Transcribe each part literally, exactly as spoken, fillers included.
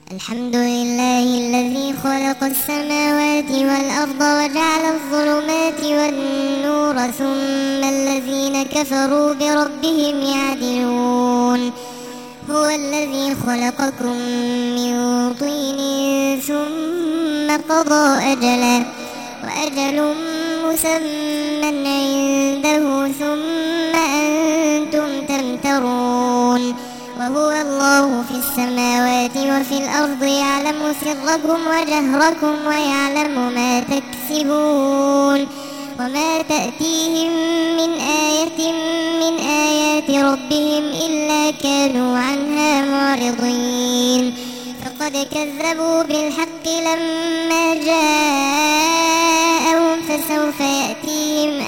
الحمد لله الذي خلق السماوات والأرض وجعل الظلمات والنور ثم الذين كفروا بربهم يعدلون. هو الذي خلقكم من طين ثم قضى أجلا وأجل مسمى عنده ثم أنتم تمترون. وهو الله في السماوات وفي الأرض يعلم سركم وجهركم ويعلم ما تكسبون. وما تأتيهم من آية من آيات ربهم إلا كانوا عنها معرضين. فقد كذبوا بالحق لما جاءهم فسوف يأتيهم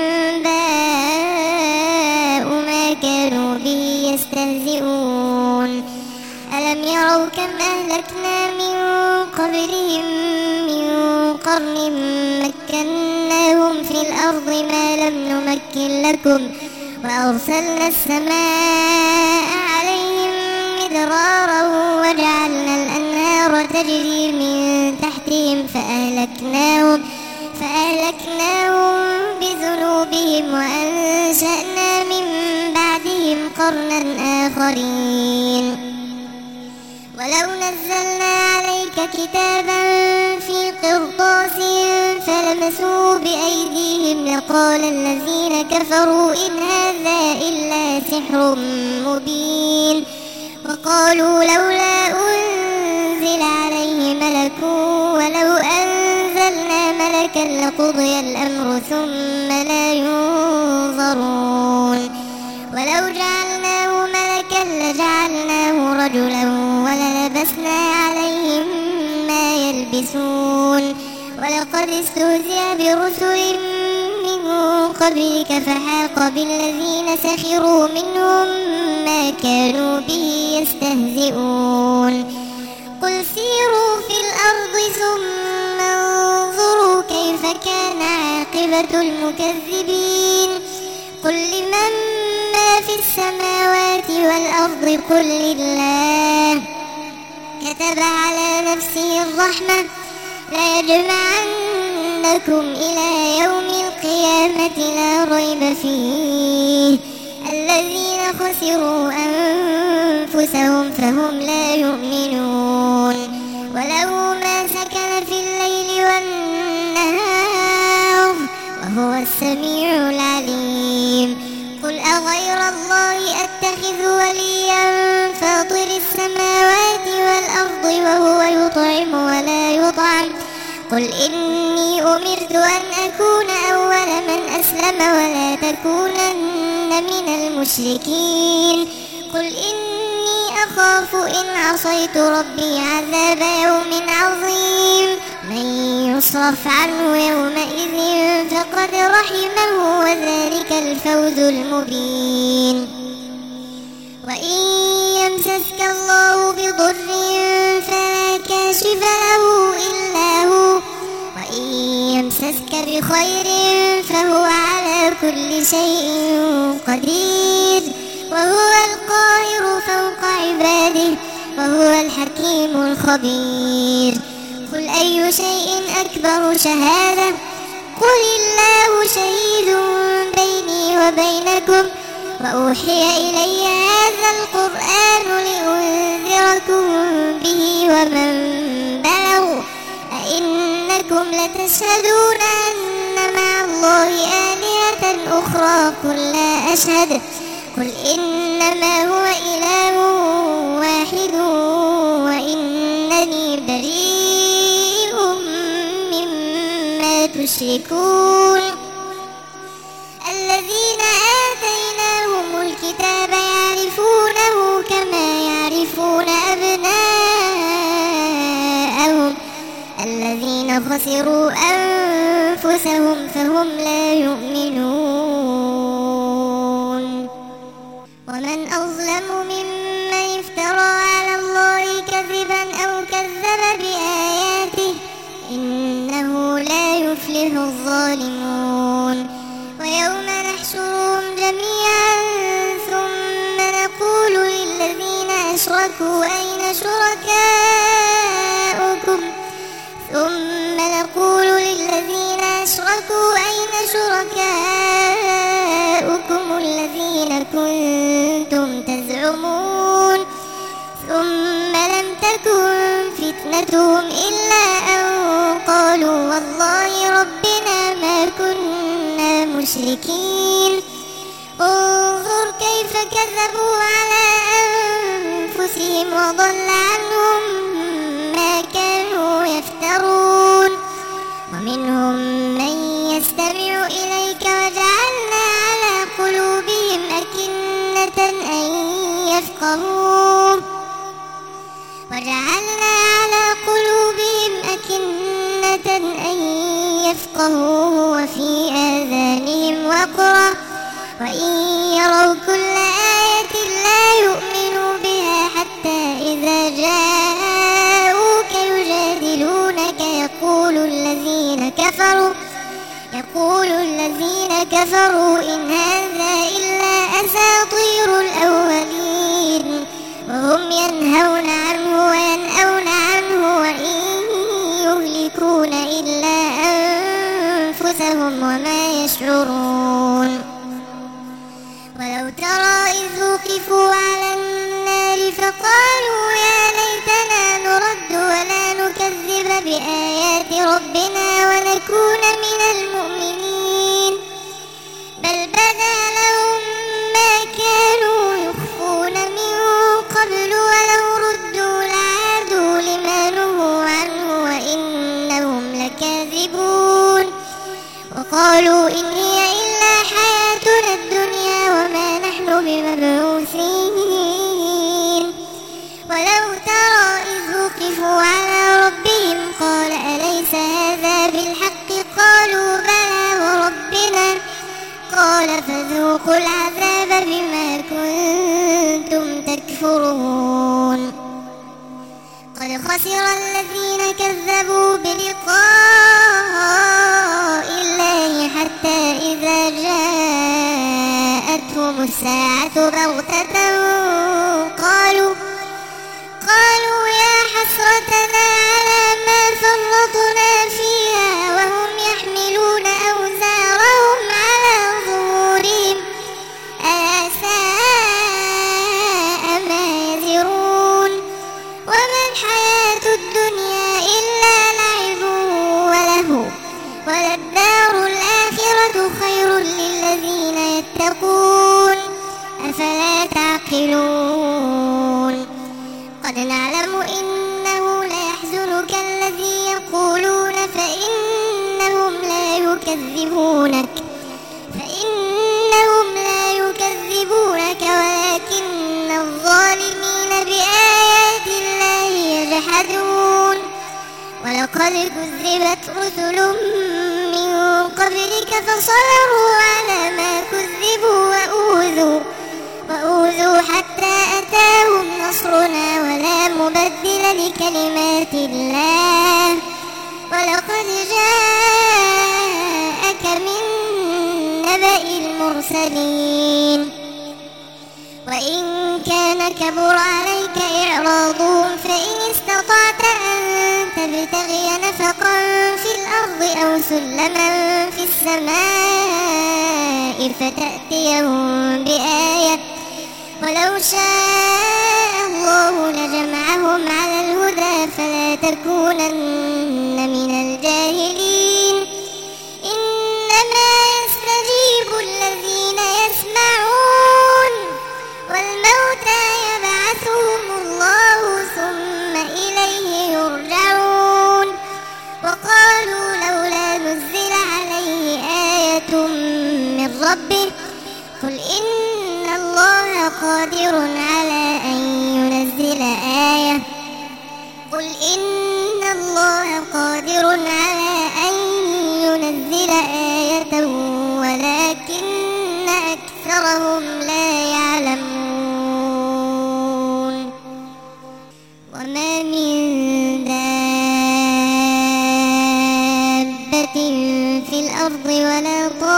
أنباء ما كانوا به يستهزئون. ألم يروا كم أهلكنا من قبلهم من قرن مكناهم في الأرض ما لم نمكن لكم وأرسلنا السماء عليهم مدرارا وجعلنا الأنهار تجري من تحتهم فأهلكناهم فأهلكناهم بذنوبهم وأنشأنا من بعدهم قرنا آخرين. ولو نزلنا عليك كتابا في قرطاس فلمسوه بأيديهم لقال الذين كفروا إن هذا إلا سحر مبين. وقالوا لولا أنزل عليه ملك ولو أنزلنا ملكا لقضي الأمر ثم لا ينظرون. ولو جعلناه ملكا لجعلناه رجلا وللبسنا عليهم ما يلبسون. ولقد استهزئ برسل من قبلك فحاق بالذين سخروا منهم ما كانوا به يستهزئون. قل سيروا في الأرض ثم انظروا كيف كان عاقبة المكذبين. قل لمن ما في السماوات والأرض قل لله كتب على نفسه الرحمة ليجمعنكم إلى يوم القيامة لا ريب فيه الذين خسروا أنفسهم فهم لا يؤمنون. وله ما سكن في الليل والنهار وهو السميع العليم. قل أغير الله أتخذ وليا فاطر السماوات والأرض وهو يطعم ولا يطعم. قل إني أمرت أن أكون أول من أسلم ولا تكونن من المشركين. قل إني أخاف إن عصيت ربي عذاب يوم عظيم. من يصرف عنه يومئذ فقد رحمه وذلك الفوز المبين. وإن يمسسك الله بضر فلا كاشف له إلا هو وإن يمسسك بخير فهو على كل شيء قدير. وهو القاهر فوق عباده وهو الحكيم الخبير. قل أي شيء أكبر شهادة قل الله شهيد بيني وبينكم وأوحي إلي هذا القرآن لأنذركم به ومن بلغ أئنكم لتشهدون أن مع الله آلهة أخرى قل لا أشهد قل إنما هو إله واحد وإنني بريء مما تشركون. الذين آتيناهم الكتاب يعرفونه كما يعرفون أبناءهم الذين خسروا أنفسهم فهم لا يؤمنون. ومن أظلم ممن افترى على الله كذبا أو كذب بآياته إنه لا يفلح الظالمون. ويوم نحشرهم جميعا ثم نقول للذين أشركوا أين شركاؤكم ثم نقول للذين أشركوا أين شركاؤكم الذين كنتم تزعمون ثم لم تكن فتنتهم إلا أن قالوا والله ربنا ما كنا مشركين انظر كيف كذبوا على أنفسهم وضل عنهم ما كانوا يفترون ومنهم من يستمع إليك وجعلنا على قلوبهم أكنة أن يفقهوا وجعلنا على قلوبهم أكنة أن يفقهوا وفي آذانهم وقرا وإن يروا كل آية لا يؤمنوا بها حتى إذا جاءوك يجادلونك يقول الذين كفروا يقول الذين كفروا إن هذا إلا أساطير الأولين وهم ينهون عنه وينأون عنه وإن يهلكون إلا أنفسهم وما يشعرون ولو ترى إذ وقفوا على النار فقالوا يا ليتنا نرد ولا نكذب بآيات ربنا ونكون من المؤمنين بل بدا لهم ما كانوا يخفون من قبل ولو ردوا لعادوا لما نهوا عنه وإنهم لكاذبون وقالوا إن هي إلا حياتنا الدنيا وما نحن بمبعوثين ولو ترى إذ وقفوا على ربهم قال أليس هذا بالحق قالوا بلى وربنا قال فذوقوا العذاب بما كنتم تكفرون قد خسر الذين كذبوا بلقاء الله حتى إذا جاءتهم الساعة بغتة قالوا قالوا يا حسرتنا على ما فرطنا فيها وهم يحملون أوزارهم على ظهورهم ألا ساء ما يزرون وما الحياة الدنيا إلا لعب ولهو وللدار الآخرة خير للذين يتقون أفلا تعقلون قد نعلم إنه ليحزنك الذي يقولون فإنهم لا يكذبونك فإنهم لا يكذبونك ولكن الظالمين بآيات الله يجحدون ولقد كذبت رسل من قبلك فصبروا على ما كذبوا وأوذوا وأوذوا حتى أتاهم نصرنا ولا مبدل لكلمات الله ولقد جاءك من نبأ المرسلين وإن كان كبر عليك إعراضهم فإن استطعت أن تبتغي نفقا في الأرض أو سلما في السماء فتأتيهم بآية ولو شاء الله لجمعهم على الهدى فلا تكونن من الجاهلين إنما يستجيب الذين يسمعون والموتى يبعثهم الله ثم إليه يرجعون وقالوا لولا نزل عليه آية من ربه قل إن الله قادر على أن ينزل آية قل إن الله قادر على أن ينزل آية ولكن أكثرهم لا يعلمون وما من دابة في الأرض ولا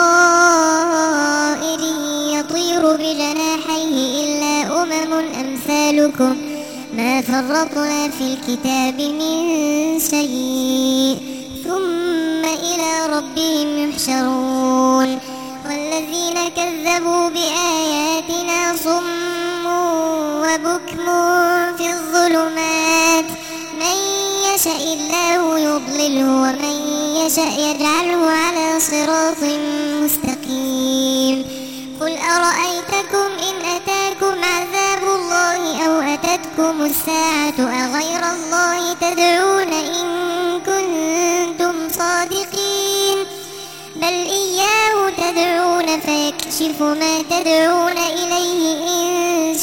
طائر يطير بجناحيه إلا أمم أمثالكم ما فرطنا في الكتاب من شيء ثم إلى ربهم يحشرون والذين كذبوا بآياتنا صم وبكم في الظلمات من يشاء الله يضلله ومن يشاء يجعله على صراط مستقيم قل أرأيتكم إن أتاكم عذاب الله أو أتتكم الساعة أغير الله تدعون إن كنتم صادقين بل إياه تدعون فيكشف ما تدعون إليه إن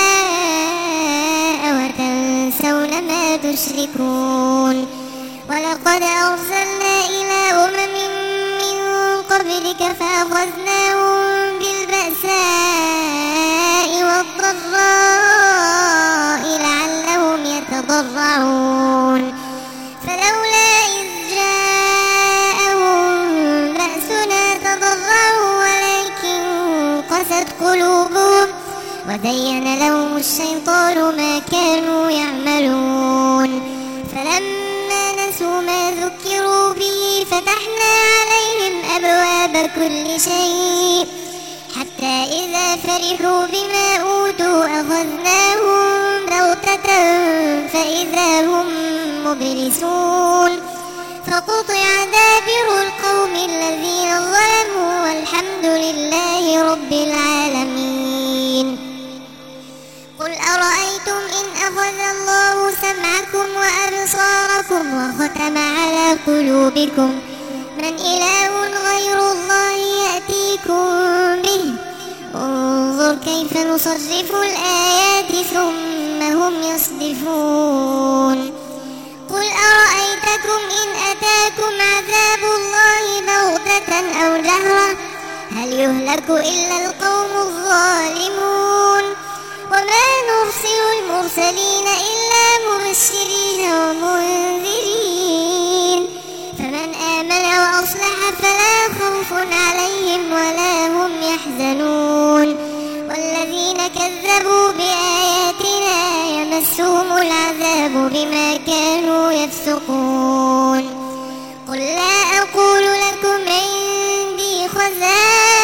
شاء وتنسون ما تشركون ولقد أرسلنا إلى أمم من قبلك فأخذناهم بالبأساء والضراء لعلهم يتضرعون فلولا إذ جاءهم بأسنا تضرعوا ولكن قست قلوبهم وزين لهم الشيطان ما كانوا يعملون فلما نسوا ما ذكروا به فتحنا عليهم أبواب كل شيء حتى إذا فرحوا بما أوتوا أخذناهم بغتة فإذا هم مبلسون فقطع دابر القوم الذين ظلموا والحمد لله رب العالمين قل أرأيتم إن أخذ الله سمعكم وأبصاركم وختم على قلوبكم من إله غير الله يأتيكم به انظر كيف نصرف الآيات ثم هم يصدفون قل أرأيتكم إن أتاكم عذاب الله بغتة أو جهرة هل يهلك إلا القوم الظالمون وما نرسل المرسلين إلا مبشرين ومنذرين فمن آمن وأصلح فلا خوف عليهم ولا هم يحزنون والذين كذبوا بآياتنا يمسهم العذاب بما كانوا يفسقون قل لا أقول لكم عندي خزائن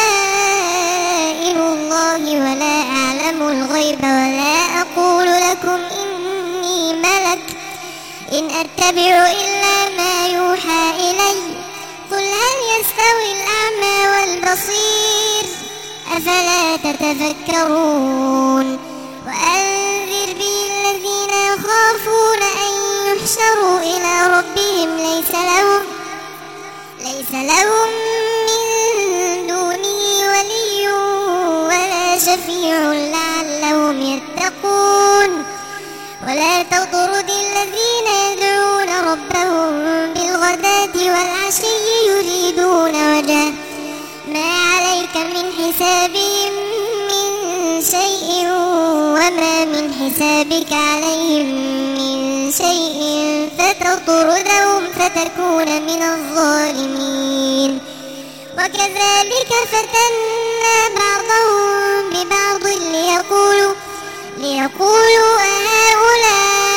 الله ولا أعلم الغيب ولا أقول لكم إني ملك إن أتبع إلا ما يوحى إلي قل هل يستوي الأعمى والبصير أفلا تتفكرون وأنذر به الذين يخافون أن يحشروا إلى ربهم ليس لهم ليس لهم من دونه ولي ولا شفيع لعلهم يتقون ولا تطرد الذين يدعون ربهم بالغداة والعشي يريدون وجهه ما عليك من حسابهم من شيء وما من حسابك عليهم من شيء فتطردهم فتكون من الظالمين وكذلك فتنا بعضهم ببعض ليقولوا ليقولوا أهؤلاء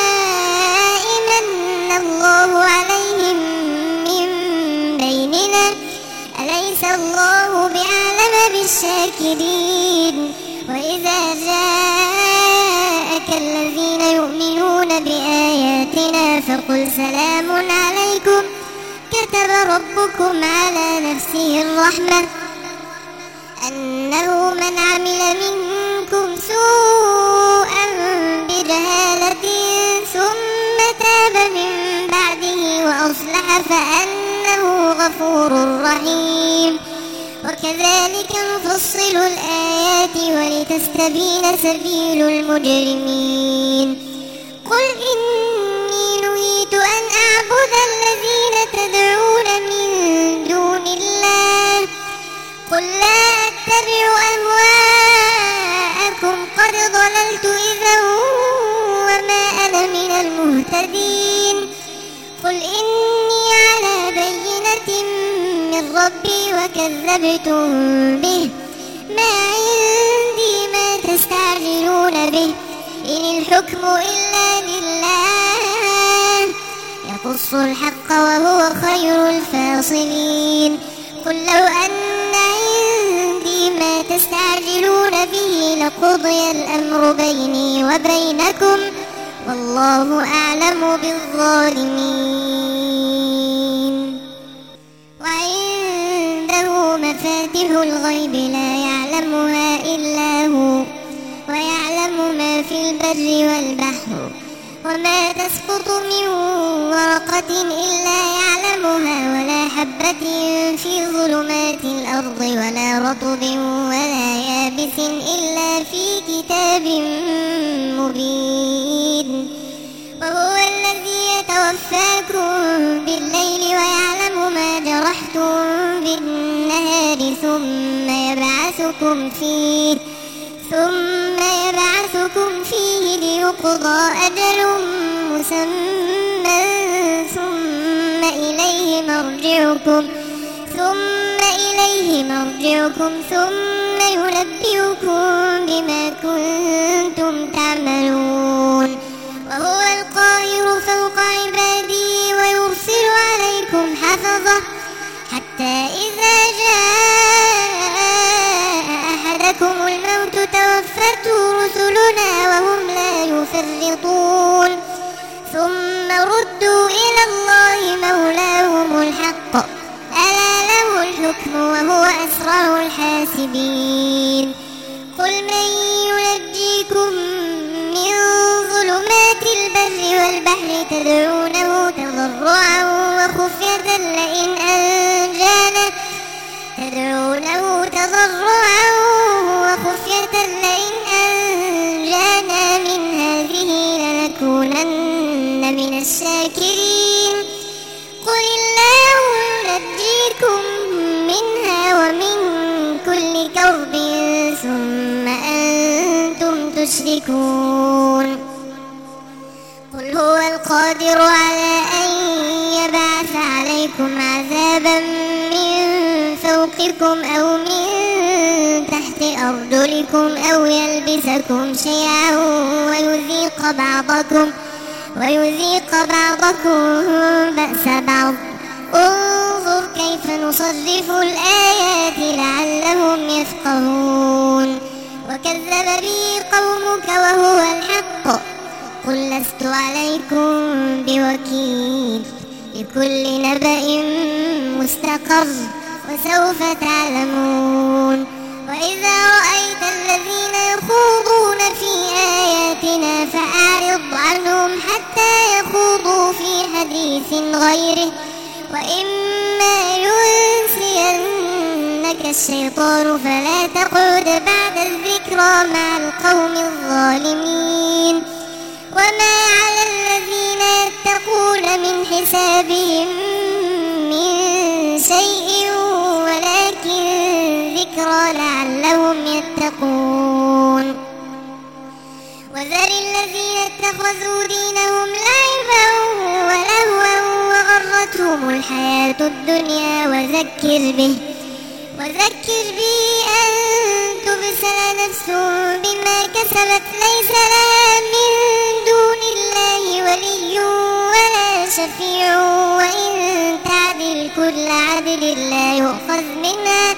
من الله عليهم من بيننا أليس الله بعلم بالشاكرين وإذا جاءك الذين يؤمنون بآياتنا فقل سلام عليكم كتب ربكم على نفسه الرحمة أنه من عمل منكم سوءا بجهالة ثم تاب من بعده وأصلح فأنه غفور رحيم وكذلك نفصل الآيات ولتستبين سبيل المجرمين قل إني نهيت أن أعبد الذين تدعون من دون الله قل لا أتبع أهواءكم قد ضللت إذا وما أنا من المهتدين قل إني على بينة من ربي وكذبتم به ما عندي ما تستعجلون به إن الحكم إلا لله يقص الحق وهو خير الفاصلين قل لو أن عندي ما تستعجلون به لقضي الأمر بيني وبينكم والله أعلم بالظالمين وعنده مفاتح الغيب لا يعلمها إلا هو ويعلم ما في البر والبحر وما تسقط من ورقة إلا يعلمها ولا حبة في ظلمات الأرض ولا رطب ولا يابس إلا في كتاب مبين وهو الذي يتوفاكم بالليل ويعلم ما جرحتم بالنهار ثم يبعثكم فيه ثم يبعثكم فيه ليقضى أجل مسمى ثم إليه مرجعكم ثم إليه مرجعكم ثم ينبئكم بما كنتم تعملون وهو القاهر فوق عباده ويرسل عليكم حفظة حتى إذا جاء أحدكم الموت توفته رسلنا وهم لا يفرطون ثم ردوا إلى الله مولاهم الحق ألا له الحكم وهو أسرع الحاسبين قل من ينجيكم من ظلمات البر والبحر تدعونه تضرعا وخفية لئن أنجانا تدعونه تضرعا وخفية لئن أنجانا من هذه لنكونن من الشاكرين قل الله ينجيكم منها ومن كل كرب ثم أنتم تشركون قل هو القادر على أن يبعث عليكم عذابا من فوقكم أو من تحت أرجلكم أو يلبسكم شيعا ويذيق بعضكم ويذيق بعضكم بأس بعض انظر كيف نصرف الآيات لعلهم يفقهون وكذب به قومك وهو الحق قل لست عليكم بوكيل لكل نبأ مستقر وسوف تعلمون وإذا رأيت الذين يخوضون في آياتنا فأعرض عنهم حتى يخوضوا في حديث غيره وإما ينسينك الشيطان فلا تقعد بعد الذكرى مع القوم الظالمين وما على الذين يتقون من حسابهم من شيء ولكن ذكرى لعلهم يتقون وذر الذين اتخذوا دينهم لعبا ولهوا وغرتهم الحياة الدنيا وذكر به وذكر به أن تبسل نفس بما كسبت ليس لها من دون الله ولي ولا شفيع وإن تعدل كل عدل لا يؤخذ منها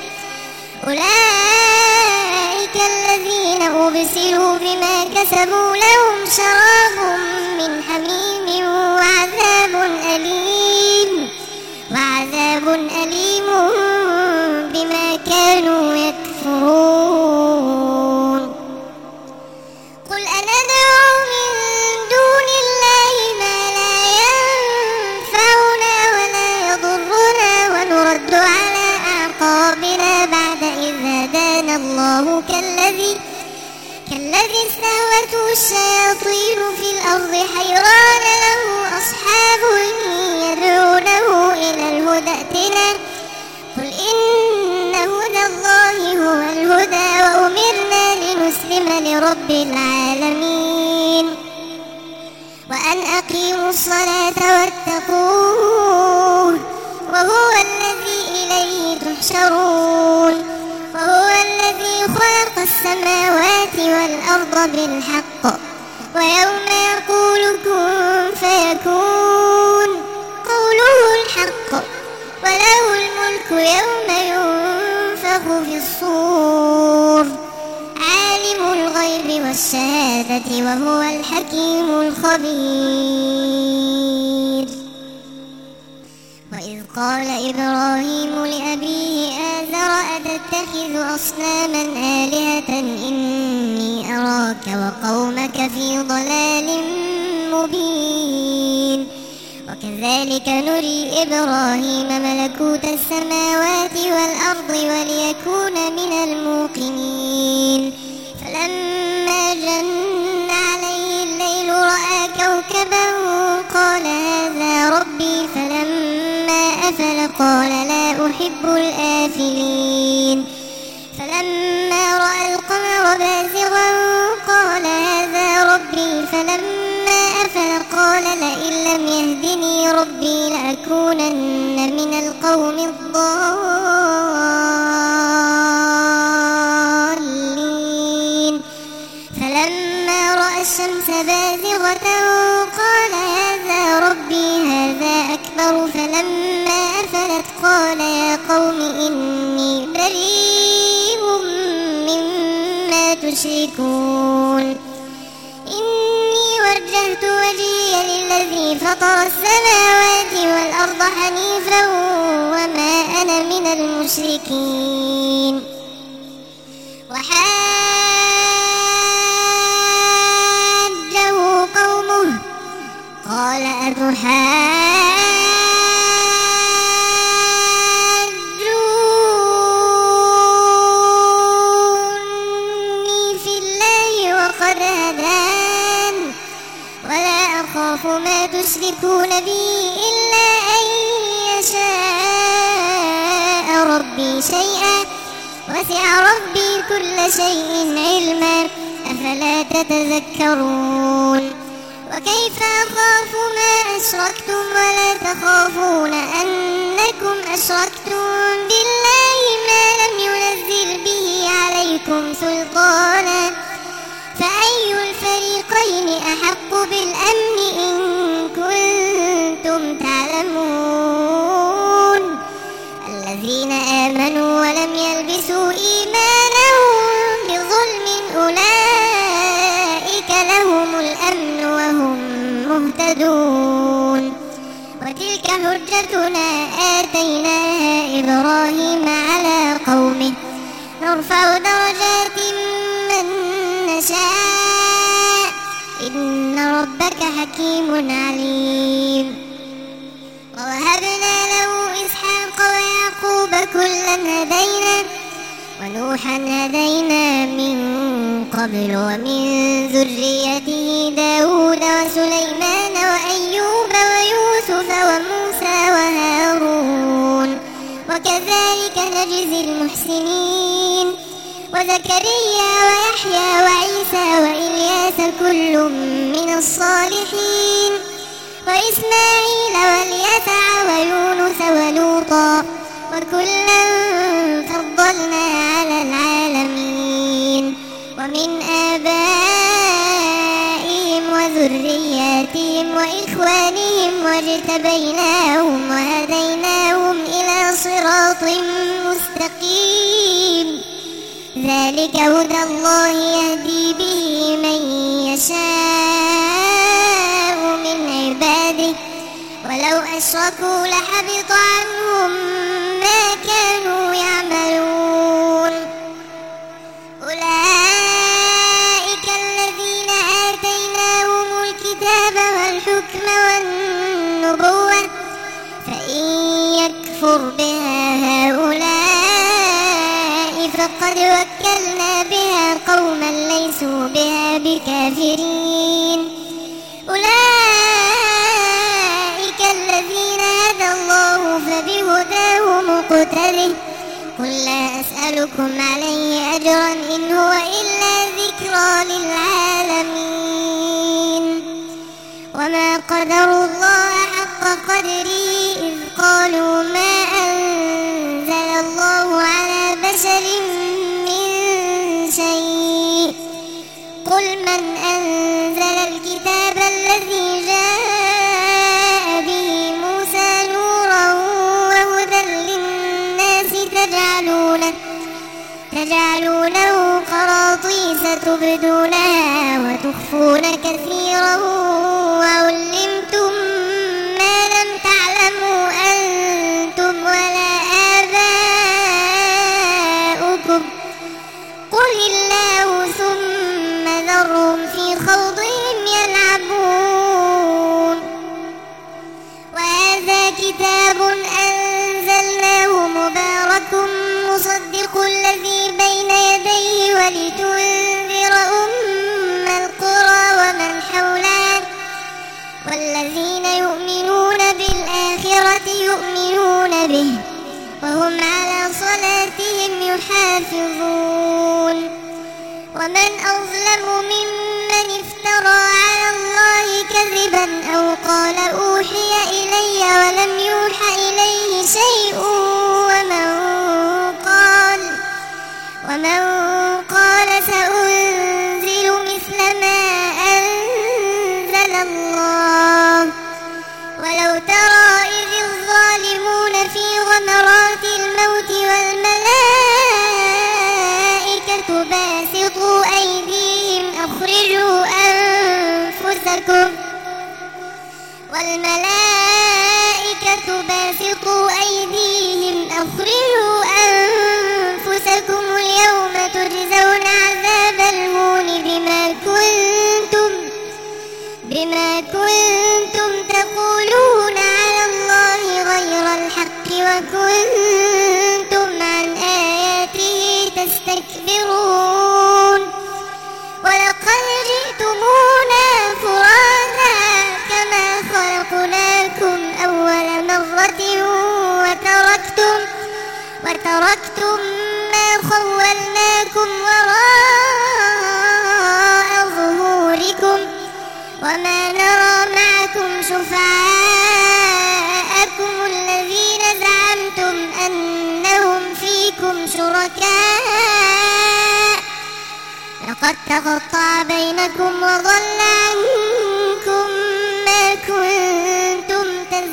أولئك الذين أبسلوا بما كسبوا لهم شراب من حميم وعذاب أليم وعذاب أليم بما كانوا يكفرون قل أندعو من دون الله ما لا ينفعنا ولا يضرنا ونرد على أعقابنا بعد إذ هدانا الله كالذي كالذي استهوته الشياطين في الأرض حيران له أصحاب يدعونه إلى الهدى ائتنا قل إن هدى الله هو الهدى وأمرنا لنسلم لرب العالمين وأن أقيموا الصلاة واتقوه وهو الذي إليه تحشرون وهو الذي خلق السماوات والأرض بالحق ويوم يقول كن فيكون قوله الحق وله الملك يوم ينفخ في الصور عالم الغيب والشهادة وهو الحكيم الخبير. وإذ قال إبراهيم لأبيه آزر أتتخذ أصناما آلهة إني أراك وقومك في ضلال مبين. وكذلك نري إبراهيم ملكوت السماوات والأرض وليكون من الموقنين. فلما جن عليه الليل رأى كوكبا قال هذا ربي فلما أفل قال لا أحب الآفلين. فلما رأى القمر بازغا قال هذا ربي فلما أفل قال لئن لم يهدني ربي لأكونن من القوم الضالين. فلما رأى الشمس بازغة قال هذا ربي هذا أكبر فلما أفلت قال يا قوم إني بريء مما تشركون. إني وجهت وجهي للذي فطر السماوات والأرض حنيفا وما أنا من المشركين. وحاجه قومه قال أتحاجوني في الله وقد هدان ولا أخاف ما تشركون به إلا أن يشاء ربي شيئا وسع ربي كل شيء علما أفلا تتذكرون. وكيف أخاف ما أشركتم ولا تخافون أنكم أشركتم بالله ما لم ينزل به عليكم سلطانا فأي الفريقين أحق بالأمن إن كنتم تعلمون. الذين آمنوا ولم يلبسوا إيمانهم بظلم أولئك لهم الأمن وهم مهتدون. وتلك حجتنا آتيناها إبراهيم على قومه نرفع درجات من نشاء إن ربك حكيم عليم. ووهبنا له إسحاق ويعقوب كلا هدينا ونوحا هدينا من قبل ومن ذريته داود وسليمان وأيوب ويوسف وموسى وهارون وكذلك نجزي المحسنين. وزكريا ويحيى وعيسى وإلياس كل من الصالحين وإسماعيل واليسع ويونس ولوطا وكلا فضلنا على العالمين. ومن آبائهم وذرياتهم وإخوانهم واجتبيناهم وهديناهم إلى صراط مستقيم. ذلك هدى الله يهدي به من يشاء من عباده ولو أشركوا لحبط عنهم ما كانوا يعملون. أولئك الذين آتيناهم الكتاب والحكم والنبوة فإن يكفر بها هؤلاء فقد وكلنا بها قوما ليسوا بها بكافرين. أولئك الذين هدى الله فبهداه مقتده قل لا أسألكم عليه أجرا إن هو إلا ذكرى للعالمين. وما قدروا الله حق قدره إذ قالوا ما أنزل الله على بشر من شيء قل من أنزل تبدونها وتخفون كثيرا وعلمتم ما لم تعلموا أنتم ولا آباؤكم قل الله ثم ذرهم في خوضهم يلعبون. وهذا كتاب أنزلناه مبارك مصدق الذي بين يديه ولتنذر أم القرى ومن حولها والذين يؤمنون بالآخرة يؤمنون به وهم على صلاتهم يحافظون. ومن أظلم ممن افترى على الله كذبا أو قال أوحي إلي ولم يوحى إليه شيء ومن قال ومن قال سأنزل مثل ما أنزل الله. ولو ترى إذ الظالمون في غمرات الموت والملائكة باسطوا أيديهم أخرجوا أنفسكم والملائكة باسطوا أيديهم أخرجوا أنفسكم اليوم تجزون عذاب الهون بما كنتم بما كنتم تقولون على الله غير الحق وكنتم عن آياته تستكبرون. ولقد جئتمونا فرادا كما خلقناكم أول مرة وتركتم وتركتم ما خولناكم وراء ظهوركم وما نرى معكم شفعاءكم الذين زعمتم أنهم فيكم شركاء لقد تقطع بينكم وضل عنكم ما كنتم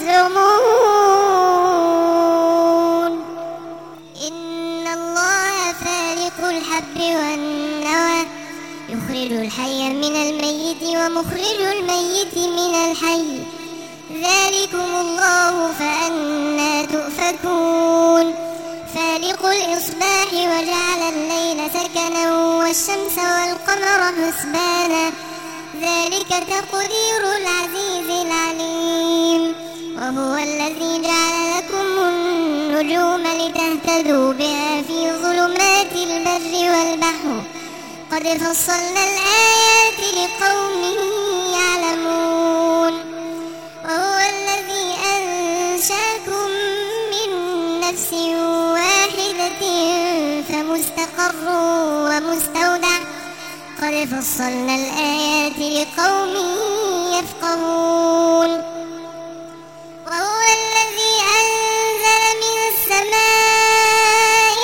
تزعمون. إن الله فالق الحب والنوى يخرج الحي من الميت ومخرج الميت من الحي ذلكم الله فأنى تؤفكون. فالق الإصباح وجعل الليل سكنا والشمس والقمر حسبانا ذلك تقدير العزيز العليم. وهو الذي جعل لكم النجوم لتهتدوا بها في ظلمات البر والبحر قد فصلنا الآيات لقوم يعلمون. وهو الذي أنشأكم من نفس واحدة فمستقر ومستودع قد فصلنا الآيات لقوم يفقهون. وهو الذي أنزل من السماء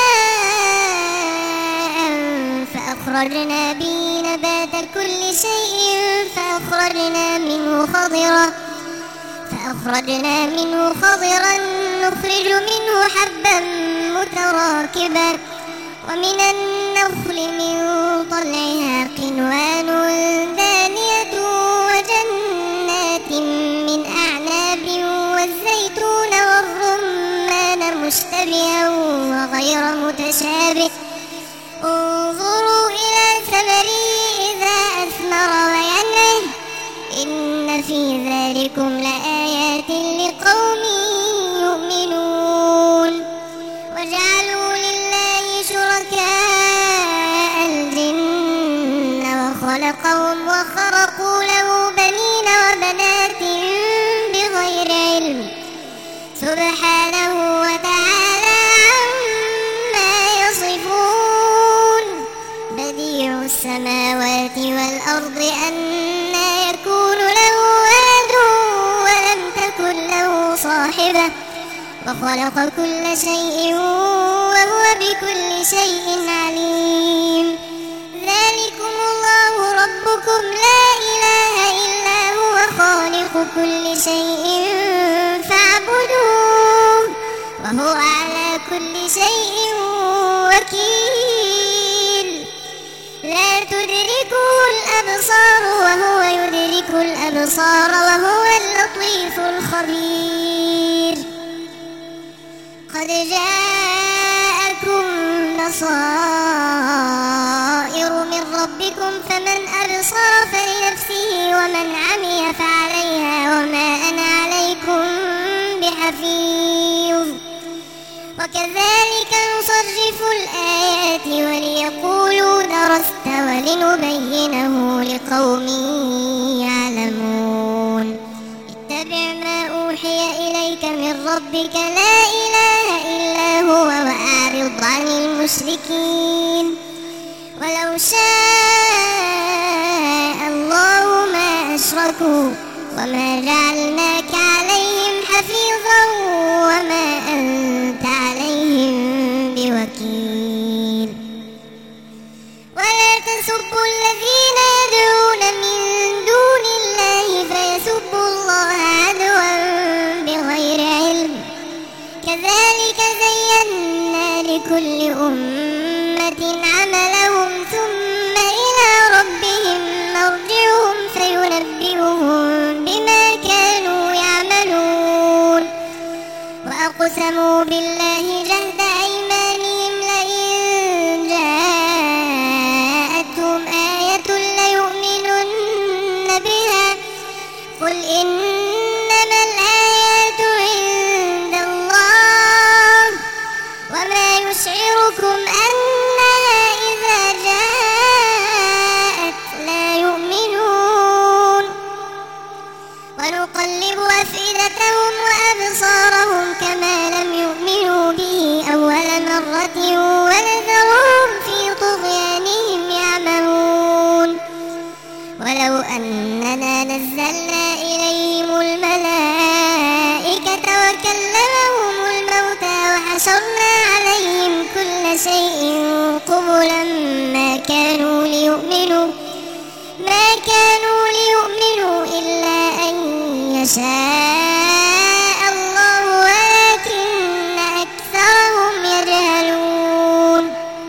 ماء فأخرجنا به نبات كل شيء فأخرجنا منه خضرا فأخرجنا منه خضرا نخرج منه حبا متراكبا ومن النخل من طلعها قنوان دانية وجنات من أعناب والزيتون والرمان مشتبها وغير متشابه انظروا إلى ثمره إذا أثمر وينعه إن في ذلكم لآيات لقوم يؤمنون. وجعلوا لله شركاء الجن وخلقهم وخرقوا له بنين وبنات بغير علم سبحانه وتعالى عما يصفون. بديع السماوات والأرض أنى يكون له ولد ولم تكن له صاحبة وخلق كل شيء وهو بكل شيء عليم. ذلكم الله ربكم لا إله إلا هو خالق كل شيء فاعبدوه وهو على كل شيء وكيل. لا تدركه الأبصار وهو اللطيف الخبير. قد جاءكم بصائر من ربكم فمن أبصر فلنفسه ومن عمي فعليها وما أنا عليكم بحفيظ. وكذلك نصرف الآيات وليقولوا درست ولنبينه لقوم يعلمون. اتبع ما أوحي إليك من ربك لا إله إلا هو وأعرض عن المشركين. ولو شاء الله ما أشركوا وما جعلناك عليهم حفيظا وما أنت عليهم بوكيل. ولا تسبوا الذين يدعون من دون الله فيسبوا الله عدوا بغير علم. كذلك زينا لكل أمة عملهم ثم إلى ربهم مرجعهم فينبئهم بما كانوا يعملون. وأقسموا بالله جهد أيمانهم لئن جاءتهم آية ليؤمنن بها قل إنما الآيات عند الله وما يشعركم أنها إذا جاءت لا يؤمنون. ونقلب أفئدتهم وأبصارهم كما لم يؤمنوا به أول مرة ونذرهم في طغيانهم يعمهون. ولو أننا نزلنا إليهم الملائكة وكلمهم الموتى وحشرنا عليهم كل شيء قبلا ما كانوا ليؤمنوا ما كانوا ليؤمنوا إلا أن يشاء الله ولكن أكثرهم يجهلون.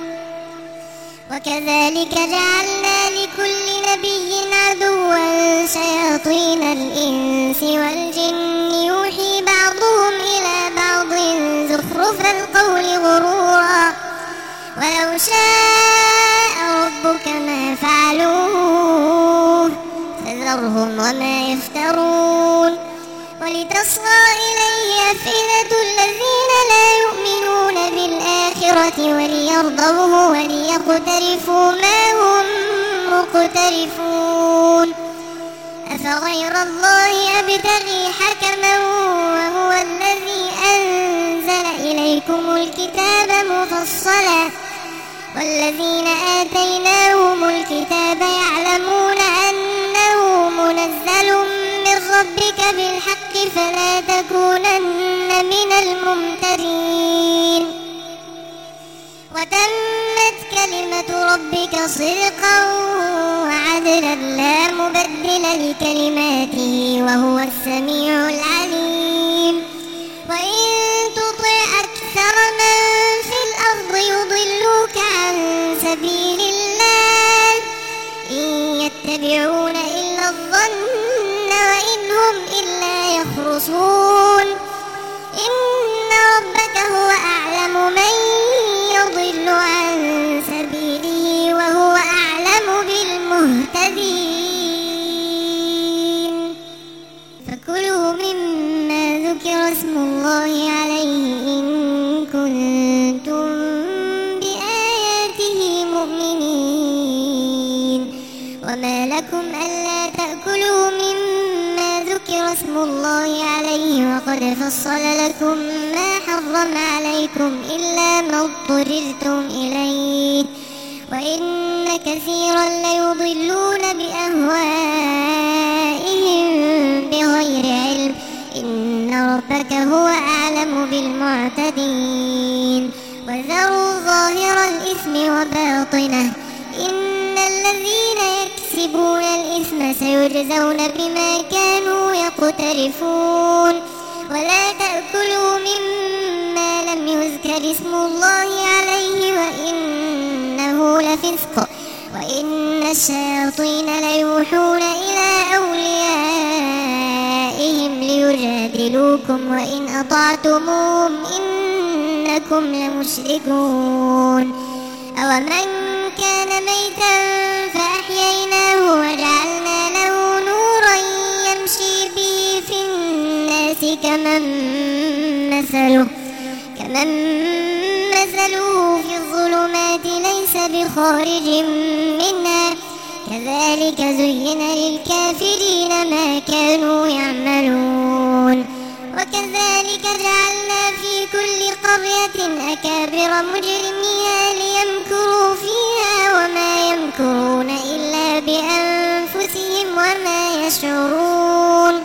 وكذلك جعلنا لكل نبي عدوا شياطين الإنس والجن يوحي بعضهم إلى بعض زخرف القول غرورا. ولو شاء ربك ما فعلوه فذرهم وما يفترون. ولتصغى إليه أفئدة الذين لا يؤمنون بالآخرة وليرضوه وليقترفوا ما هم مقترفون. أفغير الله أبتغي حكما وهو الذي أنزل إليكم الكتاب مفصلا والذين آتيناهم الكتاب يعلمون أنه منزل من ربك بالحق فلا تكونن من الممترين. وتمت كلمة ربك صدقا وعدلا لا مبدل لكلماته وهو السميع العليم. وإن تطع أكثر من في الأرض يضلوك عن سبيل الله إن يتبعون إلا الظن وإن هم إلا يخرصون. إن ربك هو أعلم من يضل عن سبيله وهو أعلم بالمهتدين. فكلوا مما ذكر اسم الله عليه إن كنتم بآياته مؤمنين. وما لكم ألا تأكلوا مما ذكر اسم الله عليه وقد فصل لكم ما حرم عليكم إلا ما اضطررتم إليه وإن كثيرا ليضلون بأهوائهم بغير علم. إن ربك هو أعلم بالمعتدين. وذروا ظاهر الإثم وباطنه إن الذين يكسبون الإثم سيجزون بما كانوا يقترفون. ولا تأكلوا مما لم يذكر اسم الله عليه وإنه لفسق وإن الشياطين ليوحون إلى أوليائهم ليجادلوكم وإن أطعتموهم إنكم لمشركون أومن كان ميتا فأحييناه وجعلنا له نورا يمشي به في الناس كمن مثله كمن مثله في الظلمات ليس بخارج منها كذلك زين للكافرين ما كانوا يعملون وكذلك جعلنا في كل قرية أكابر مجرميها ليمكروا فيها وما يمكرون إلا بأنفسهم وما يشعرون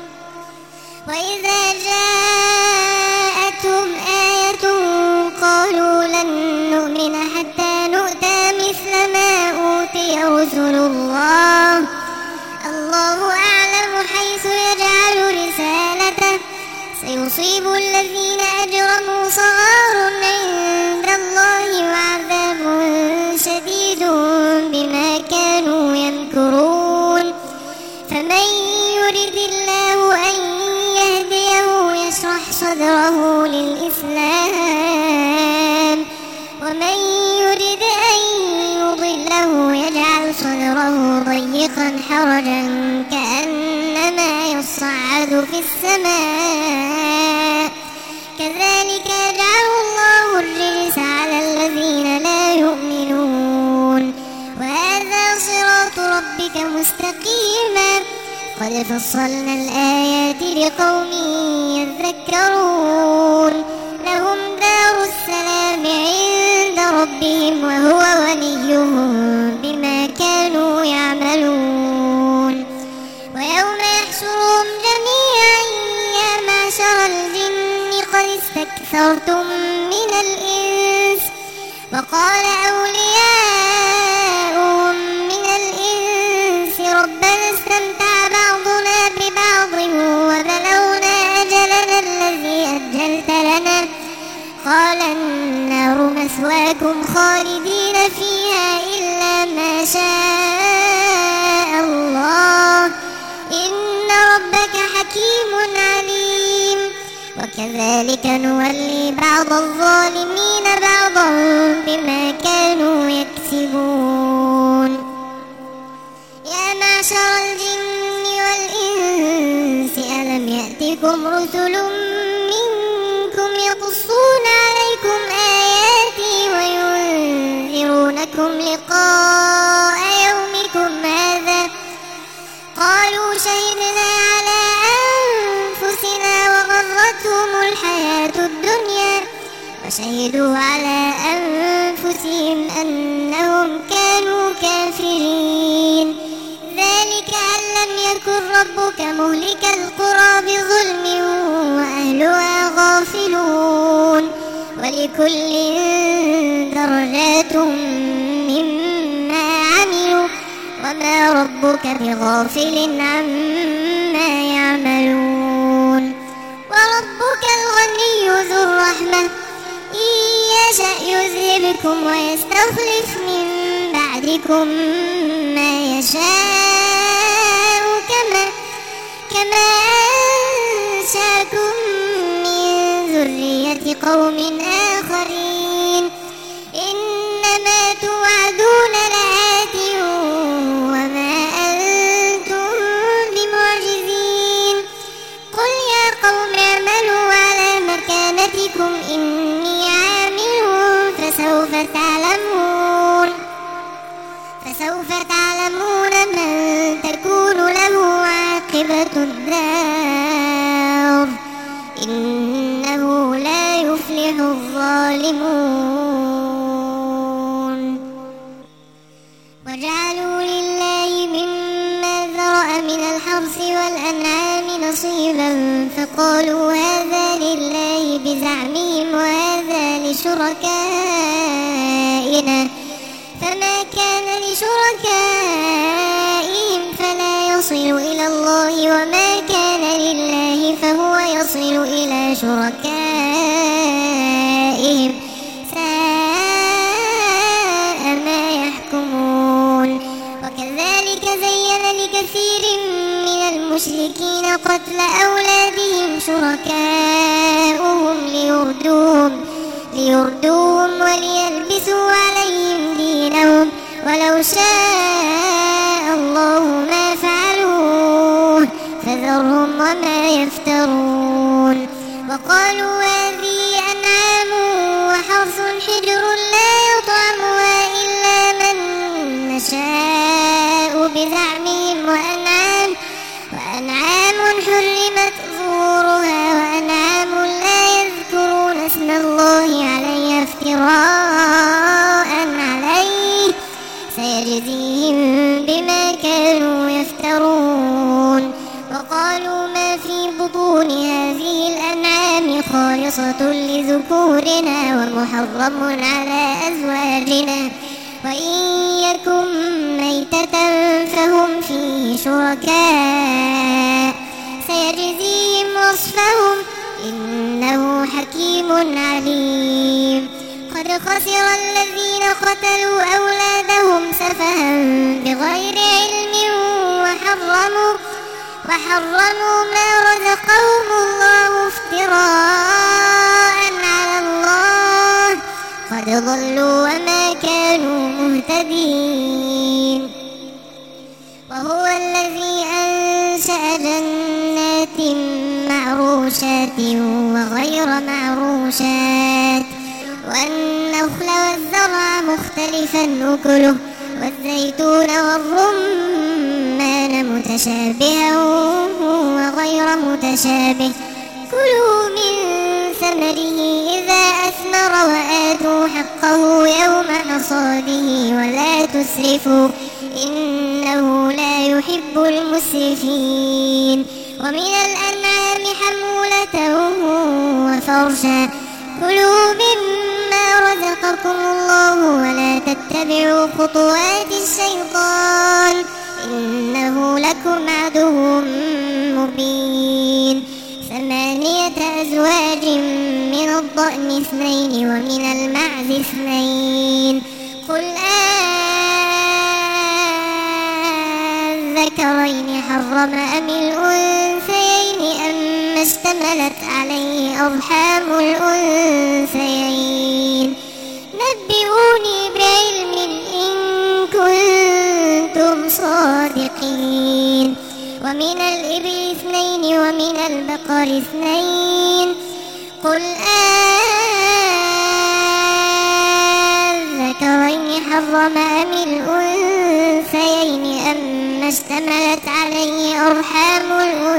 وإذا جاءتهم آية قالوا لن نؤمن حتى نؤتى مثل ما أوتي رسل الله الله أعلم حيث يجعل رسالته سيصيب الذين أجرموا صغار عند الله وعذاب شديد بما كانوا يمكرون فمن يرد الله أن يهديه يشرح صدره للإسلام ومن يرد أن يضله يجعل صدره ضيقا حرجا كأنما يصعد في السماء كذلك يجعل الله الرجس على الذين لا يؤمنون وهذا صراط ربك مستقيما قد فصلنا الآيات لقوم يذكرون لهم دار السلام عند ربهم وهو وليهم بما كانوا يعملون ويوم يحشرهم جميعا يا معشر الجن قد استكثرتم من الإنس وقال أولياؤهم من الإنس ربنا استمتع بعضنا ببعض وبلغنا أجلنا الذي أجلت لنا قال النار مثواكم خالدين فيها إلا ما شاء الله إن ربك حكيم عليم وكذلك نولي بعض الظالمين بعضا بما كانوا يكسبون يا معشر الجن والإنس ألم يأتكم رسل منكم يقصون عليكم آياتي وينذرونكم لقاء يومكم هذا قالوا شهدنا على أنفسنا وغرتهم الحياة الدنيا وشهدوا على أنفسهم أنهم كانوا كافرين ذلك أن لم يكن ربك مهلك القرى بظلم وأهلها غافلون ولكل درجات مما عملوا وما ربك بغافل عما يعملون وربك الغني ذو الرحمة إن يشأ يذهبكم ويستخلف من بعدكم ما يشاء كما كما أنشأكم من ذرية قوم آخرين إنما توعدون لآت وما أنتم بمعجزين قل يا قوم اعملوا على مكانتكم إني عامل فسوف تعلمون فسوف تعلمون من تكون له عاقبة الدار إنه لا يفلح الظالمون وجعلوا لله مما ذرأ من الحرث والأنعام نصيبا فقالوا هذا لله بزعمهم وهذا لشركائنا فما كان لشركائهم فلا يصل إلى الله وما كان لله فهو يصل إلى شركائهم ساء ما يحكمون قتل أولادهم شركاؤهم ليردوهم, ليردوهم وليلبسوا عليهم دينهم ولو شاء الله ما فعلوه فذرهم وما يفترون. وقالوا هذه أنعام وحرث حجر لا يطعمها إلا من نشاء بزعمهم وأنعام, وأنعام حرمت ظهورها وأنعام لا يذكرون اسم الله عليها افتراء عليه سيجزيهم بما كانوا يفترون. وقالوا ما في بطون هذه الأنعام خالصة لذكورنا ومحرم على أزواجنا وإن يكن ميتة فهم فيه شركاء سيجزيهم وصفهم إنه حكيم عليم. قد خسر الذين قتلوا أولادهم سفها بغير علم وحرموا, وحرموا ما رزقهم الله افتراء على الله قد ضلوا وما كانوا مهتدين. وهو الذي أنشأ جنات معروشات وغير معروشات والنخل والزرع مختلفا أكله والزيتون والرمان متشابها وغير متشابه كلوا من ثمره إذا أثمر وآتوا حقه يوم حصاده ولا تسرفوا إنه لا يحب المسرفين. ومن الأنعام حمولة وفرشا كلوا مما رزقكم الله ولا تتبعوا خطوات الشيطان إنه لكم عدو مبين. ثمانية أزواج من الضأن اثنين ومن المعز اثنين قل أذكرين حرم أم الأنثيين أم اشتملت عليه أرحام الأنثيين نبئوني بعلم إن كنتم صادقين. ومن الإبل اثنين ومن البقر اثنين قل أذكرين حرم أم الأنثيين أم اشتملت عليه أرحام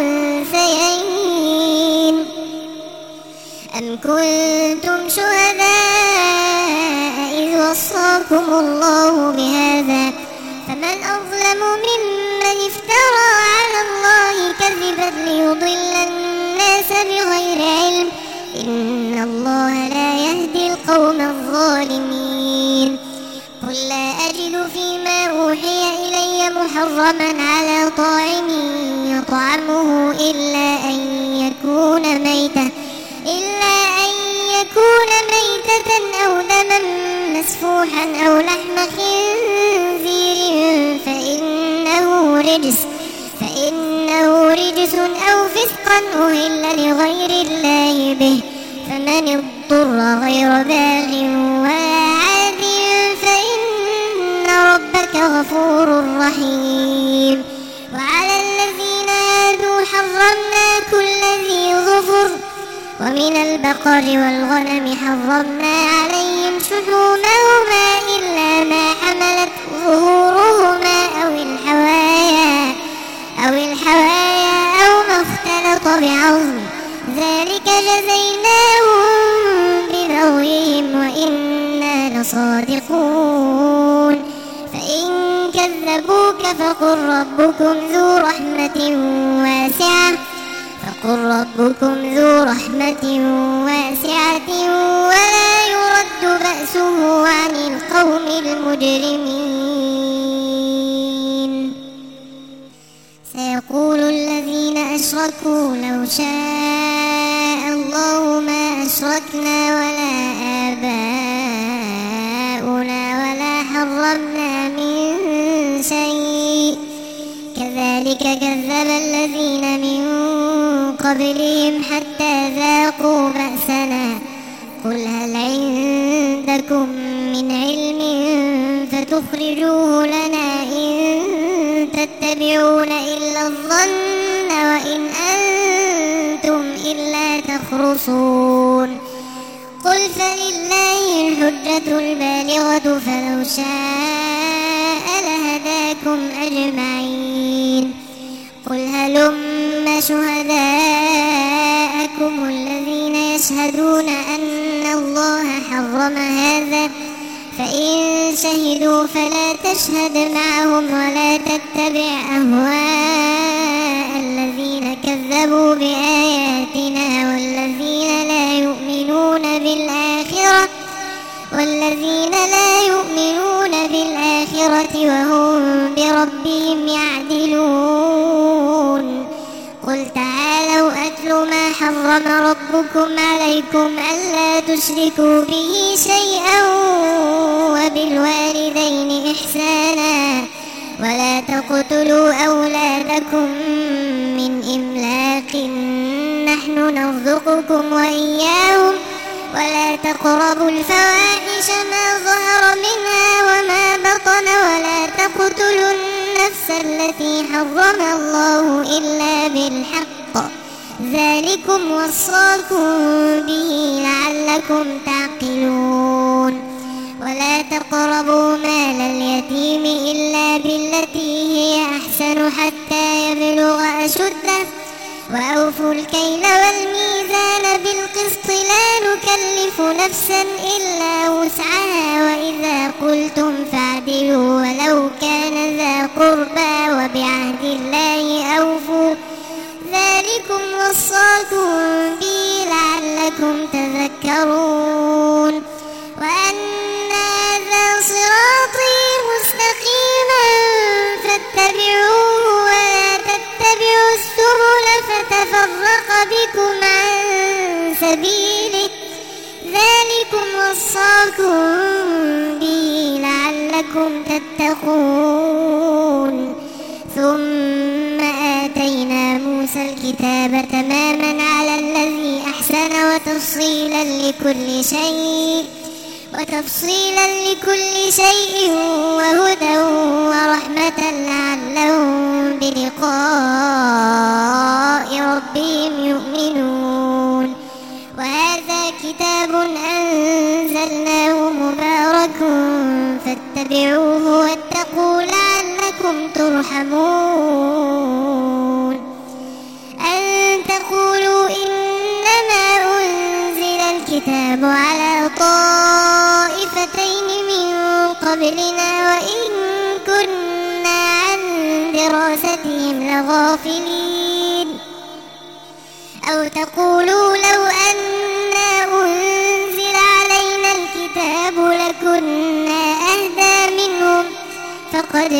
الأنثيين أم كنتم شهداء إذ وصاكم الله بهذا فمن أظلم ممن افترى على الله كذبا ليضل الناس بغير علم إن الله لا يهدي القوم الظالمين. قل لا أجد فيما أوحي إلي محرما على طاعم يطعمه إلا أن يكون ميتة إلا أن يكون ميتة أو دما مسفوحا أو لحم خنزير فإنه رجس فإنه رجس أو فسقا أهل لغير الله به فمن اضطر غير باغ ولا عاد فإن ربك غفور رحيم. وعلى الذين هادوا حرمنا كل ذي ظفر ومن البقر والغنم حرمنا عليهم شحومهما إلا ما حملت ظهورهما أو الحوايا أو الحوايا أو ما اختلط بعظم ذلك جزيناهم ببغيهم وإنا لصادقون. فإن كذبوك فقل ربكم ذو رحمة واسعة فقل ربكم ذو رحمة واسعة ولا يرد بأسه عن القوم المجرمين. سيقول الذين أشركوا لو شاء الله ما أشركنا ولا آباؤنا ولا حرمنا من شيء كذلك كذب الذين من قبلهم حتى ذاقوا بأسنا قل هل عندكم من علم فتخرجوه لنا إن تتبعون إلا الظن وإن أنتم إلا تخرصون قل فلله الحجة البالغة فلو شاء لهداكم أجمعين قل هلم شهداءكم الذين يشهدون أن الله حرم هذا فإن شهدوا فلا تشهد معهم ولا تتبع أهواء الذين كذبوا بآياتنا والذين لا يؤمنون بالآخرة والذين لا يؤمنون بالآخرة وهم بربهم يعدلون قل تعالوا أتل ما حرم ربكم عليكم ألا تشركوا به شيئا وبالوالدين إحسانا ولا تقتلوا أولادكم من إملاق نحن نرزقكم وإياهم ولا تقربوا الفواحش ما ظهر منها وما بطن ولا تقتلوا النفس التي حرم الله إلا بالحق ذلكم وصاكم به لعلكم تعقلون ولا تقربوا مال اليتيم إلا بالتي هي أحسن حتى يبلغ أشده وأوفوا الكيل والميزان بالقسط لا نكلف نفسا إلا وسعها وإذا قلتم فاعدلوا ولو كان ذا قربى وبعهد الله أوفوا ذلكم وصاكم به لعلكم تذكرون وأن هذا صراطي مستقيما فاتبعوه ولا تتبعوا السبل فتفرق بكم عن سبيله ذلكم وصاكم به لعلكم تتقون ثم آتينا موسى الكتاب تماما على الذي أحسن وتفصيلا لكل شيء وتفصيلا لكل شيء وهدى ورحمة لعلهم بلقاء ربهم يؤمنون وهذا كتاب أنزلناه مبارك فاتبعوه واتقوا لعلكم ترحمون أن تقولوا إنما أنزل الكتاب على طائفتين من قبلنا وإن كنا عن دراستهم لغافلين أو تقولوا لو أنا أنزل علينا الكتاب لكنا أهدى منهم فقد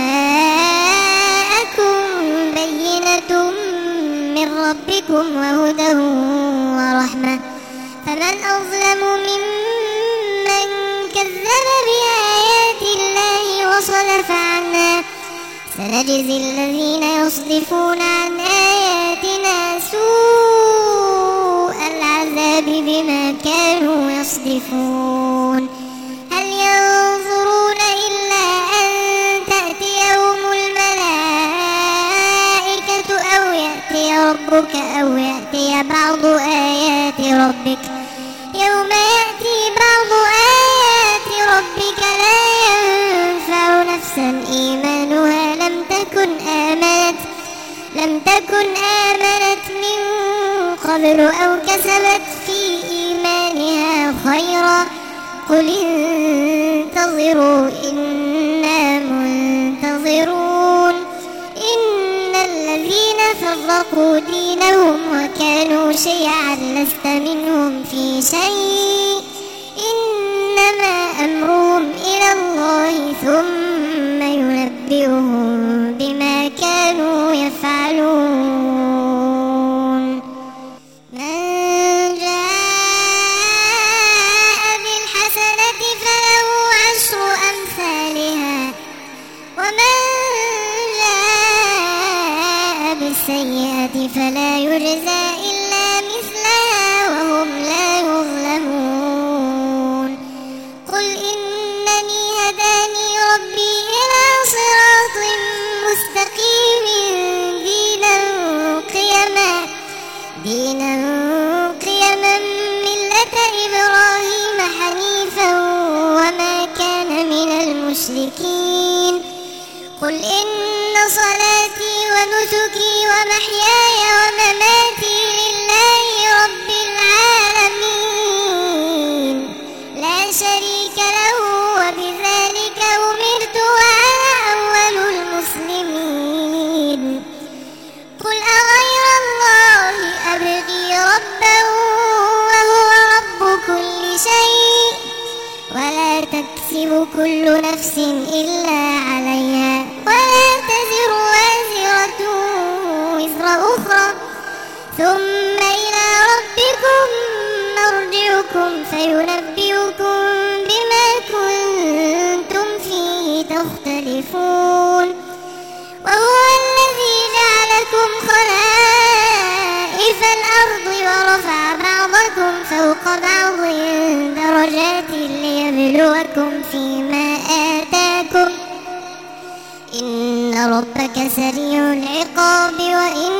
جاءكم بينة من ربكم وهدى ورحمة فمن أظلم ممن كذب بآيات الله وصدف عنها سنجزي الذين يصدفون عن آياتنا سوء العذاب بما كانوا يصدفون هل ينظرون إلا أن تأتيهم الملائكة أو يأتي ربك أو يأتي بعض آيات ربك يوم يأتي بعض آيات ربك لا ينفع نفسا إيمانها لم تكن آمنت لم تكن آمنت من قبل أو كسبت في إيمانها خيرا قل انتظروا إنا منتظرون إن الذين فرقوا دينهم وكانوا شيعا لست منهم في شيء إنما أمرهم إلى الله ثم ينبئهم بما كانوا يفعلون من جاء بالحسنة فله عشر أمثالها ومن جاء بالسيئة فلا يجزى دينا قيما ملة إبراهيم حنيفا وما كان من المشركين قل إن صلاتي ونسكي ومحياي ومماتي لله رب العالمين لا شريك له وبذلك أمرت وأنا أول المسلمين قل أغير الله أبغي ربا وهو رب كل شيء ولا تكسب كل نفس إلا عليها ولا تزر وازرة وزر أخرى ثم إلى ربكم مرجعكم فينبئكم بما كنتم فيه تختلفون وهو الذي جعلكم خلائف الأرض ورفع بعضكم فوق بعض درجات ليبلوكم فيما آتاكم إن ربك سريع العقاب وإن